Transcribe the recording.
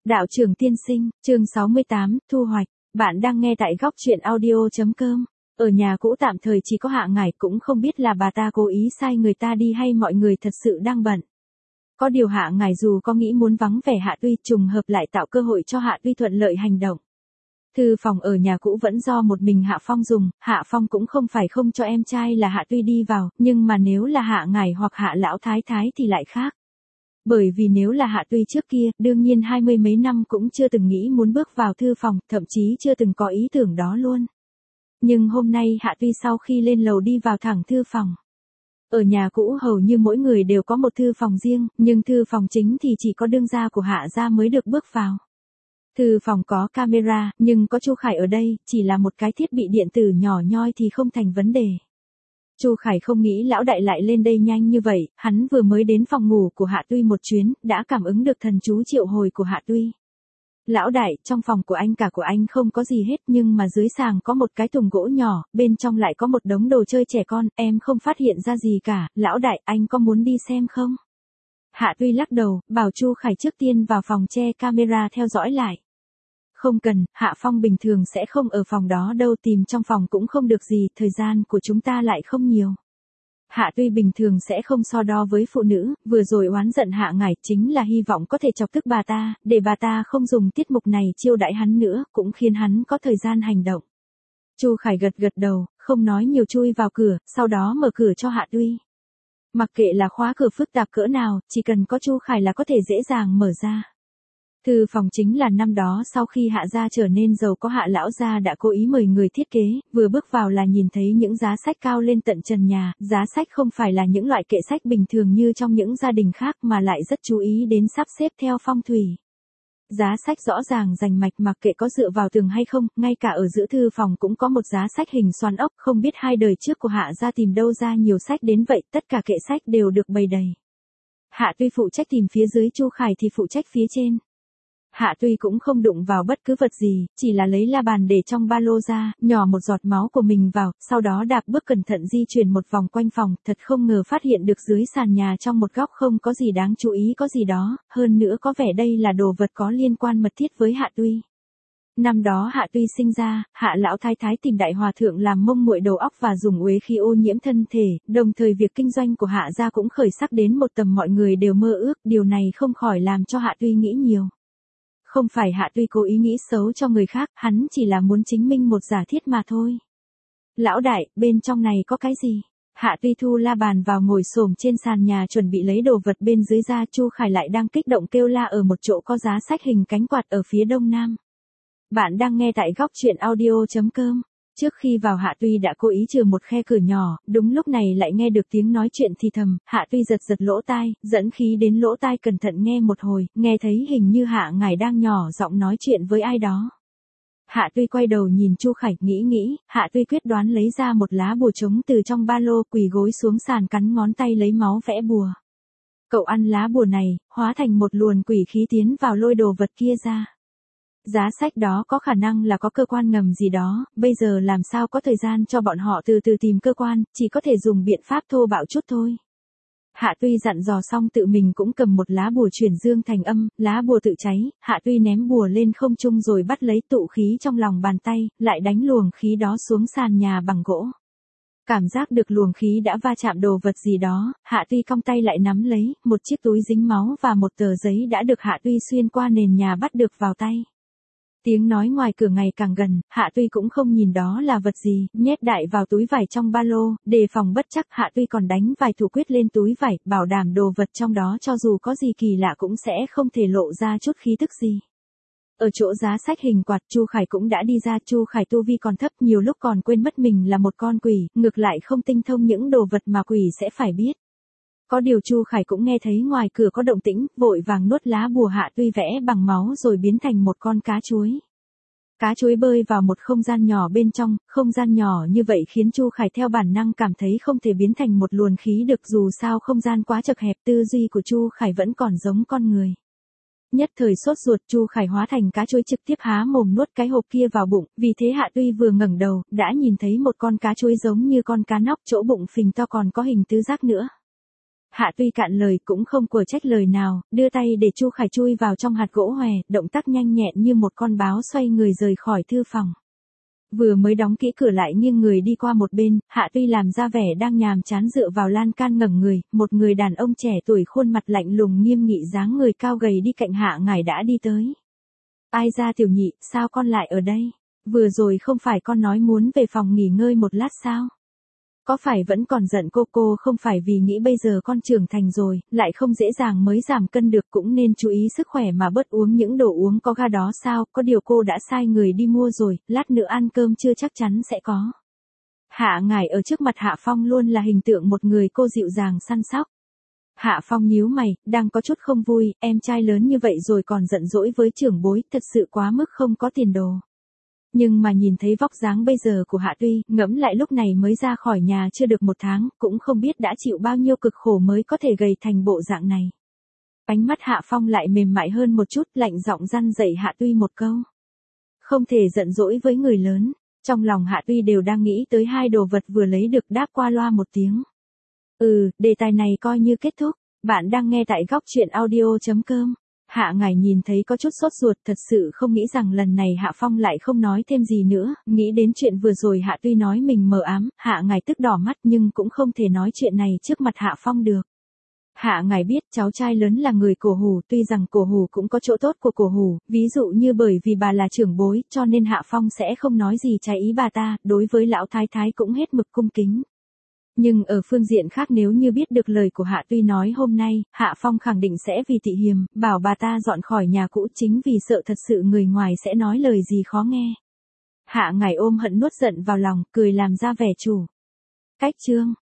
Đạo trưởng tiên sinh, chương 68, thu hoạch. Bạn đang nghe tại góc truyện audio.com. Ở nhà cũ tạm thời chỉ có Hạ Ngải, cũng không biết là bà ta cố ý sai người ta đi hay mọi người thật sự đang bận. Có điều Hạ Ngải dù có nghĩ muốn vắng vẻ Hạ Tuy, trùng hợp lại tạo cơ hội cho Hạ Tuy thuận lợi hành động. Thư phòng ở nhà cũ vẫn do một mình Hạ Phong dùng, Hạ Phong cũng không phải không cho em trai là Hạ Tuy đi vào, nhưng mà nếu là Hạ Ngải hoặc Hạ Lão Thái Thái thì lại khác. Bởi vì nếu là Hạ Tuy trước kia, đương nhiên 20 mấy năm cũng chưa từng nghĩ muốn bước vào thư phòng, thậm chí chưa từng có ý tưởng đó luôn. Nhưng hôm nay Hạ Tuy sau khi lên lầu đi vào thẳng thư phòng. Ở nhà cũ hầu như mỗi người đều có một thư phòng riêng, nhưng thư phòng chính thì chỉ có đương gia của Hạ gia mới được bước vào. Thư phòng có camera, nhưng có Chu Khải ở đây, chỉ là một cái thiết bị điện tử nhỏ nhoi thì không thành vấn đề. Chu Khải không nghĩ lão đại lại lên đây nhanh như vậy, hắn vừa mới đến phòng ngủ của Hạ Tuy một chuyến, đã cảm ứng được thần chú triệu hồi của Hạ Tuy. Lão đại, trong phòng của anh cả của anh không có gì hết, nhưng mà dưới sàn có một cái thùng gỗ nhỏ, bên trong lại có một đống đồ chơi trẻ con, em không phát hiện ra gì cả, lão đại, anh có muốn đi xem không? Hạ Tuy lắc đầu, bảo Chu Khải trước tiên vào phòng che camera theo dõi lại. Không cần, Hạ Phong bình thường sẽ không ở phòng đó đâu, tìm trong phòng cũng không được gì, thời gian của chúng ta lại không nhiều. Hạ Tuy bình thường sẽ không so đo với phụ nữ, vừa rồi oán giận Hạ Ngải chính là hy vọng có thể chọc tức bà ta, để bà ta không dùng tiết mục này chiêu đãi hắn nữa, cũng khiến hắn có thời gian hành động. Chu Khải gật gật đầu, không nói nhiều chui vào cửa, sau đó mở cửa cho Hạ Tuy. Mặc kệ là khóa cửa phức tạp cỡ nào, chỉ cần có Chu Khải là có thể dễ dàng mở ra. Thư phòng chính là năm đó sau khi Hạ gia trở nên giàu có, Hạ lão gia đã cố ý mời người thiết kế, vừa bước vào là nhìn thấy những giá sách cao lên tận trần nhà, giá sách không phải là những loại kệ sách bình thường như trong những gia đình khác mà lại rất chú ý đến sắp xếp theo phong thủy. Giá sách rõ ràng rành mạch, mặc kệ có dựa vào tường hay không, ngay cả ở giữa thư phòng cũng có một giá sách hình xoắn ốc, không biết hai đời trước của Hạ gia tìm đâu ra nhiều sách đến vậy, tất cả kệ sách đều được bày đầy. Hạ Tuy phụ trách tìm phía dưới, Chu Khải thì phụ trách phía trên. Hạ Tuy cũng không đụng vào bất cứ vật gì, chỉ là lấy la bàn để trong ba lô ra, nhỏ một giọt máu của mình vào, sau đó đạp bước cẩn thận di chuyển một vòng quanh phòng, thật không ngờ phát hiện được dưới sàn nhà trong một góc không có gì đáng chú ý có gì đó, hơn nữa có vẻ đây là đồ vật có liên quan mật thiết với Hạ Tuy. Năm đó Hạ Tuy sinh ra, Hạ Lão Thái Thái tìm Đại Hòa Thượng làm mông muội đầu óc và dùng uế khí ô nhiễm thân thể, đồng thời việc kinh doanh của Hạ gia cũng khởi sắc đến một tầm mọi người đều mơ ước, điều này không khỏi làm cho Hạ Tuy nghĩ nhiều. Không phải Hạ Tuy cố ý nghĩ xấu cho người khác, hắn chỉ là muốn chứng minh một giả thiết mà thôi. Lão đại, bên trong này có cái gì? Hạ Tuy thu la bàn vào, ngồi xổm trên sàn nhà chuẩn bị lấy đồ vật bên dưới ra. Chu Khải lại đang kích động kêu la ở một chỗ có giá sách hình cánh quạt ở phía đông nam. Bạn đang nghe tại góc truyện audio.com. Trước khi vào Hạ Tuy đã cố ý chừa một khe cửa nhỏ, đúng lúc này lại nghe được tiếng nói chuyện thì thầm, Hạ Tuy giật giật lỗ tai, dẫn khí đến lỗ tai cẩn thận nghe một hồi, nghe thấy hình như Hạ Ngải đang nhỏ giọng nói chuyện với ai đó. Hạ Tuy quay đầu nhìn Chu Khải, nghĩ, Hạ Tuy quyết đoán lấy ra một lá bùa trống từ trong ba lô, quỳ gối xuống sàn cắn ngón tay lấy máu vẽ bùa. Cậu ăn lá bùa này, hóa thành một luồn quỷ khí tiến vào lôi đồ vật kia ra. Giá sách đó có khả năng là có cơ quan ngầm gì đó, bây giờ làm sao có thời gian cho bọn họ từ từ tìm cơ quan, chỉ có thể dùng biện pháp thô bạo chút thôi. Hạ Tuy dặn dò xong tự mình cũng cầm một lá bùa chuyển dương thành âm, lá bùa tự cháy, Hạ Tuy ném bùa lên không trung rồi bắt lấy tụ khí trong lòng bàn tay, lại đánh luồng khí đó xuống sàn nhà bằng gỗ. Cảm giác được luồng khí đã va chạm đồ vật gì đó, Hạ Tuy cong tay lại nắm lấy, một chiếc túi dính máu và một tờ giấy đã được Hạ Tuy xuyên qua nền nhà bắt được vào tay. Tiếng nói ngoài cửa ngày càng gần, Hạ Tuy cũng không nhìn đó là vật gì, nhét đại vào túi vải trong ba lô, đề phòng bất chắc, Hạ Tuy còn đánh vài thủ quyết lên túi vải, bảo đảm đồ vật trong đó cho dù có gì kỳ lạ cũng sẽ không thể lộ ra chút khí tức gì. Ở chỗ giá sách hình quạt, Chu Khải cũng đã đi ra. Chu Khải tu vi còn thấp, nhiều lúc còn quên mất mình là một con quỷ, ngược lại không tinh thông những đồ vật mà quỷ sẽ phải biết. Có điều Chu Khải cũng nghe thấy ngoài cửa có động tĩnh, vội vàng nuốt lá bùa Hạ Tuy vẽ bằng máu rồi biến thành một con cá chuối. Cá chuối bơi vào một không gian nhỏ bên trong, không gian nhỏ như vậy khiến Chu Khải theo bản năng cảm thấy không thể biến thành một luồn khí được, dù sao không gian quá chật hẹp, tư duy của Chu Khải vẫn còn giống con người. Nhất thời sốt ruột, Chu Khải hóa thành cá chuối trực tiếp há mồm nuốt cái hộp kia vào bụng, vì thế Hạ Tuy vừa ngẩng đầu, đã nhìn thấy một con cá chuối giống như con cá nóc, chỗ bụng phình to còn có hình tứ giác nữa. Hạ Tuy cạn lời cũng không của trách lời nào, đưa tay để Chu Khải chui vào trong hạt gỗ hòe, động tác nhanh nhẹn như một con báo xoay người rời khỏi thư phòng. Vừa mới đóng kỹ cửa lại nghiêng người đi qua một bên, Hạ Tuy làm ra vẻ đang nhàm chán dựa vào lan can ngẩng người, một người đàn ông trẻ tuổi khuôn mặt lạnh lùng nghiêm nghị dáng người cao gầy đi cạnh Hạ Ngải đã đi tới. Ai ra tiểu nhị, sao con lại ở đây? Vừa rồi không phải con nói muốn về phòng nghỉ ngơi một lát sao? Có phải vẫn còn giận cô không phải vì nghĩ bây giờ con trưởng thành rồi, lại không dễ dàng mới giảm cân được cũng nên chú ý sức khỏe mà bớt uống những đồ uống có ga đó sao, có điều cô đã sai người đi mua rồi, lát nữa ăn cơm chưa chắc chắn sẽ có. Hạ Ngải ở trước mặt Hạ Phong luôn là hình tượng một người cô dịu dàng săn sóc. Hạ Phong nhíu mày, đang có chút không vui, em trai lớn như vậy rồi còn giận dỗi với trưởng bối, thật sự quá mức không có tiền đồ. Nhưng mà nhìn thấy vóc dáng bây giờ của Hạ Tuy, ngẫm lại lúc này mới ra khỏi nhà chưa được 1 tháng, cũng không biết đã chịu bao nhiêu cực khổ mới có thể gầy thành bộ dạng này. Ánh mắt Hạ Phong lại mềm mại hơn một chút, lạnh giọng răn dạy Hạ Tuy một câu. Không thể giận dỗi với người lớn, trong lòng Hạ Tuy đều đang nghĩ tới 2 đồ vật vừa lấy được đáp qua loa một tiếng. Đề tài này coi như kết thúc, bạn đang nghe tại góc truyện audio.com. Hạ Ngải nhìn thấy có chút sốt ruột, thật sự không nghĩ rằng lần này Hạ Phong lại không nói thêm gì nữa, nghĩ đến chuyện vừa rồi Hạ Tuy nói mình mờ ám, Hạ Ngải tức đỏ mắt nhưng cũng không thể nói chuyện này trước mặt Hạ Phong được. Hạ Ngải biết cháu trai lớn là người Cổ Hủ, tuy rằng Cổ Hủ cũng có chỗ tốt của Cổ Hủ, ví dụ như bởi vì bà là trưởng bối, cho nên Hạ Phong sẽ không nói gì trái ý bà ta, đối với lão thái thái cũng hết mực cung kính. Nhưng ở phương diện khác nếu như biết được lời của Hạ Tuy nói hôm nay, Hạ Phong khẳng định sẽ vì tị hiềm, bảo bà ta dọn khỏi nhà cũ chính vì sợ thật sự người ngoài sẽ nói lời gì khó nghe. Hạ Ngải ôm hận nuốt giận vào lòng, cười làm ra vẻ chủ. Cách chương